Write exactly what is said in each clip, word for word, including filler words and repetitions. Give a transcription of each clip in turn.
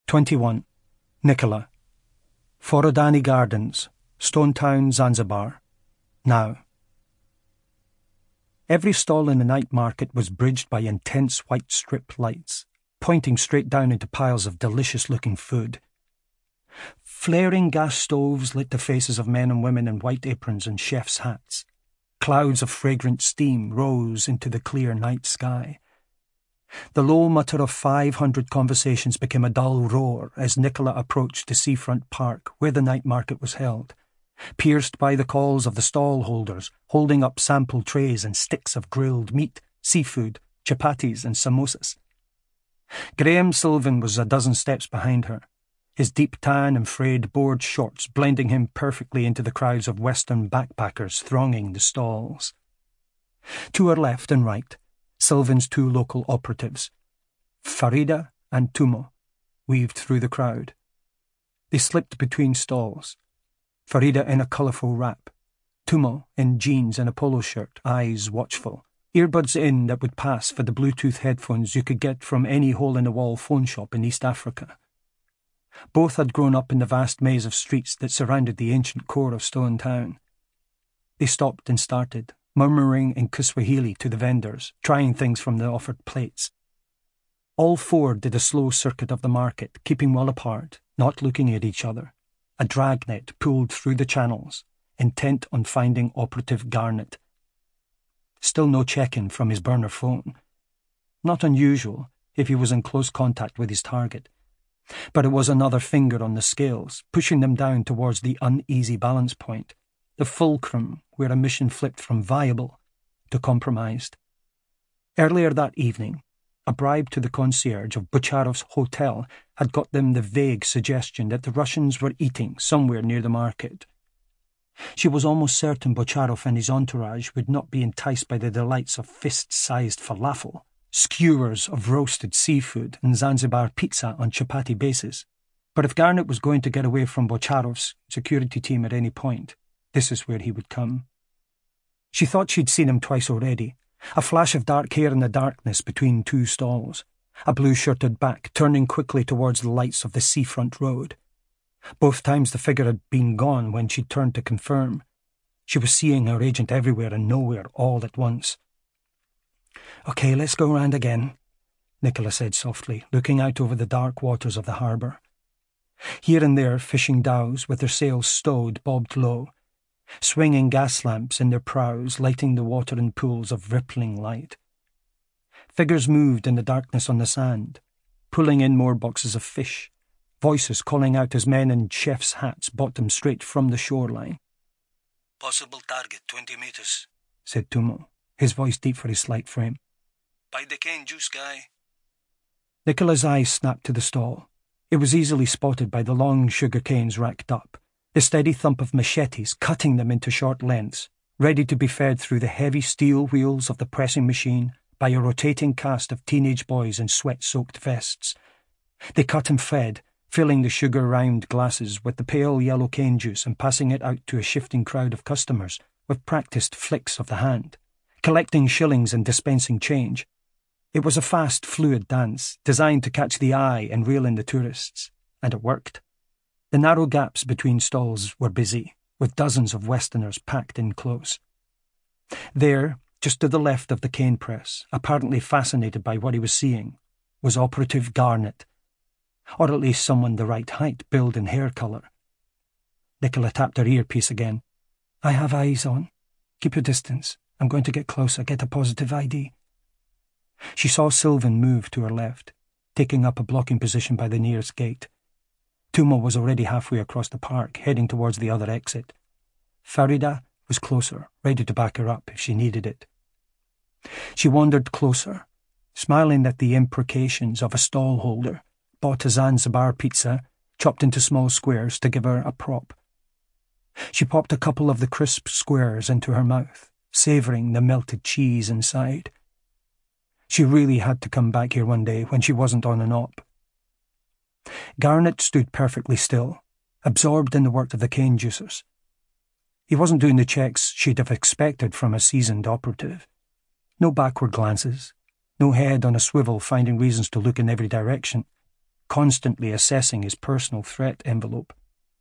twenty-one. Nicola. Forodani Gardens, Stone Town, Zanzibar. Now. Every stall in the night market was bridged by intense white strip lights, pointing straight down into piles of delicious-looking food. Flaring gas stoves lit the faces of men and women in white aprons and chef's hats. Clouds of fragrant steam rose into the clear night sky. The low mutter of five hundred conversations became a dull roar as Nicola approached the seafront park where the night market was held, pierced by the calls of the stall holders holding up sample trays and sticks of grilled meat, seafood, chapatis and samosas. Graham Sylvan was a dozen steps behind her, his deep tan and frayed board shorts blending him perfectly into the crowds of Western backpackers thronging the stalls. To her left and right, Sylvan's two local operatives, Farida and Tumo, weaved through the crowd. They slipped between stalls, Farida in a colourful wrap, Tumo in jeans and a polo shirt, eyes watchful, earbuds in that would pass for the Bluetooth headphones you could get from any hole-in-the-wall phone shop in East Africa. Both had grown up in the vast maze of streets that surrounded the ancient core of Stone Town. They stopped and started, murmuring in Kiswahili to the vendors, trying things from the offered plates. All four did a slow circuit of the market, keeping well apart, not looking at each other. A dragnet pulled through the channels, intent on finding operative Garnett. Still no check-in from his burner phone. Not unusual if he was in close contact with his target. But it was another finger on the scales, pushing them down towards the uneasy balance point, the fulcrum where a mission flipped from viable to compromised. Earlier that evening, a bribe to the concierge of Bocharov's hotel had got them the vague suggestion that the Russians were eating somewhere near the market. She was almost certain Bocharov and his entourage would not be enticed by the delights of fist-sized falafel, skewers of roasted seafood and Zanzibar pizza on chapati bases. But if Garnett was going to get away from Bocharov's security team at any point, this is where he would come. She thought she'd seen him twice already, a flash of dark hair in the darkness between two stalls, a blue-shirted back turning quickly towards the lights of the seafront road. Both times the figure had been gone when she turned to confirm. She was seeing her agent everywhere and nowhere all at once. "Okay, let's go round again," Nicola said softly, looking out over the dark waters of the harbour. Here and there fishing dhows with their sails stowed bobbed low, swinging gas lamps in their prows lighting the water in pools of rippling light. Figures moved in the darkness on the sand, pulling in more boxes of fish, voices calling out as men in chef's hats bought them straight from the shoreline. "Possible target twenty meters, said Tumo, his voice deep for his slight frame. "By the cane juice guy." Nicola's eyes snapped to the stall. It was easily spotted by the long sugar canes racked up, the steady thump of machetes cutting them into short lengths, ready to be fed through the heavy steel wheels of the pressing machine by a rotating cast of teenage boys in sweat-soaked vests. They cut and fed, filling the sugar-round glasses with the pale yellow cane juice and passing it out to a shifting crowd of customers with practised flicks of the hand, collecting shillings and dispensing change. It was a fast, fluid dance, designed to catch the eye and reel in the tourists, and it worked. The narrow gaps between stalls were busy, with dozens of Westerners packed in close. There, just to the left of the cane press, apparently fascinated by what he was seeing, was Operative Garnett, or at least someone the right height, build and hair colour. Nicola tapped her earpiece again. "I have eyes on. Keep your distance. I'm going to get closer, get a positive I D." She saw Sylvan move to her left, taking up a blocking position by the nearest gate. Tumo was already halfway across the park, heading towards the other exit. Farida was closer, ready to back her up if she needed it. She wandered closer, smiling at the imprecations of a stallholder, bought a Zanzibar pizza, chopped into small squares to give her a prop. She popped a couple of the crisp squares into her mouth, savouring the melted cheese inside. She really had to come back here one day when she wasn't on an op. Garnett stood perfectly still, absorbed in the work of the cane juicers. He wasn't doing the checks she'd have expected from a seasoned operative. No backward glances, no head on a swivel finding reasons to look in every direction. constantly assessing his personal threat envelope.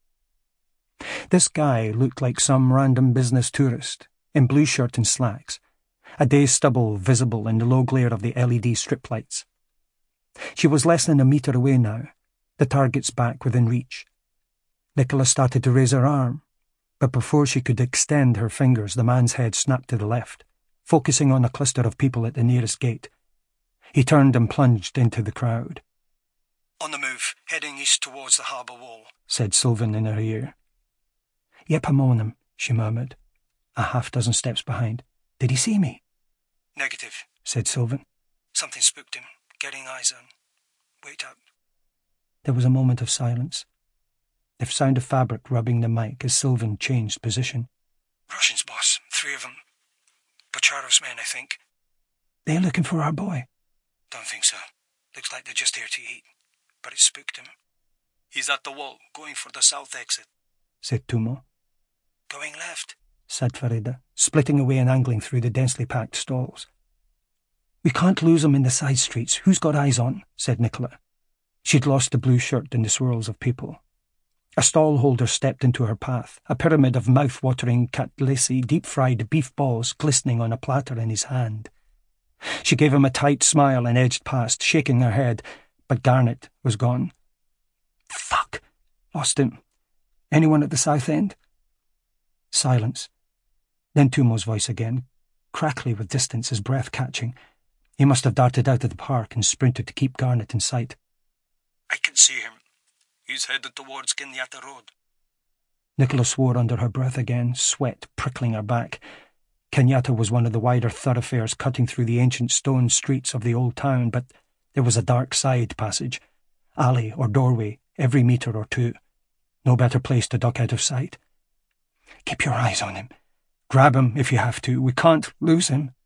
This guy looked like some random business tourist, in blue shirt and slacks, a day's stubble visible in the low glare of the L E D strip lights. She was less than a metre away now, the target's back within reach. Nicola started to raise her arm, but before she could extend her fingers, the man's head snapped to the left, focusing on a cluster of people at the nearest gate. He turned and plunged into the crowd. On the move, heading east towards the harbour wall, said Sylvan in her ear. Yep, I'm on him, she murmured, a half dozen steps behind. Did he see me? Negative, said Sylvan. Something spooked him. Getting eyes on. Wait up. There was a moment of silence. The sound of fabric rubbing the mic as Sylvan changed position. Russians, boss. Three of them. Bocharov's men, I think. They're looking for our boy. Don't think so. Looks like they're just here to eat. But it spooked him. He's at the wall, going for the south exit, said Tumo. Going left, said Farida, splitting away and angling through the densely packed stalls. We can't lose him in the side streets. Who's got eyes on? Said Nicola. She'd lost the blue shirt in the swirls of people. A stall holder stepped into her path, a pyramid of mouth-watering catlesi deep-fried beef balls glistening on a platter in his hand. She gave him a tight smile and edged past, shaking her head, but Garnet was gone. Fuck! Lost him. Anyone at the south end? Silence. Then Tumo's voice again, crackly with distance, his breath catching. He must have darted out of the park and sprinted to keep Garnet in sight. I can see him. He's headed towards Kenyatta Road. Nicola swore under her breath again, sweat prickling her back. Kenyatta was one of the wider thoroughfares cutting through the ancient stone streets of the old town, but there was a dark side passage, alley or doorway, every metre or two. No better place to duck out of sight. Keep your eyes on him. Grab him if you have to. We can't lose him.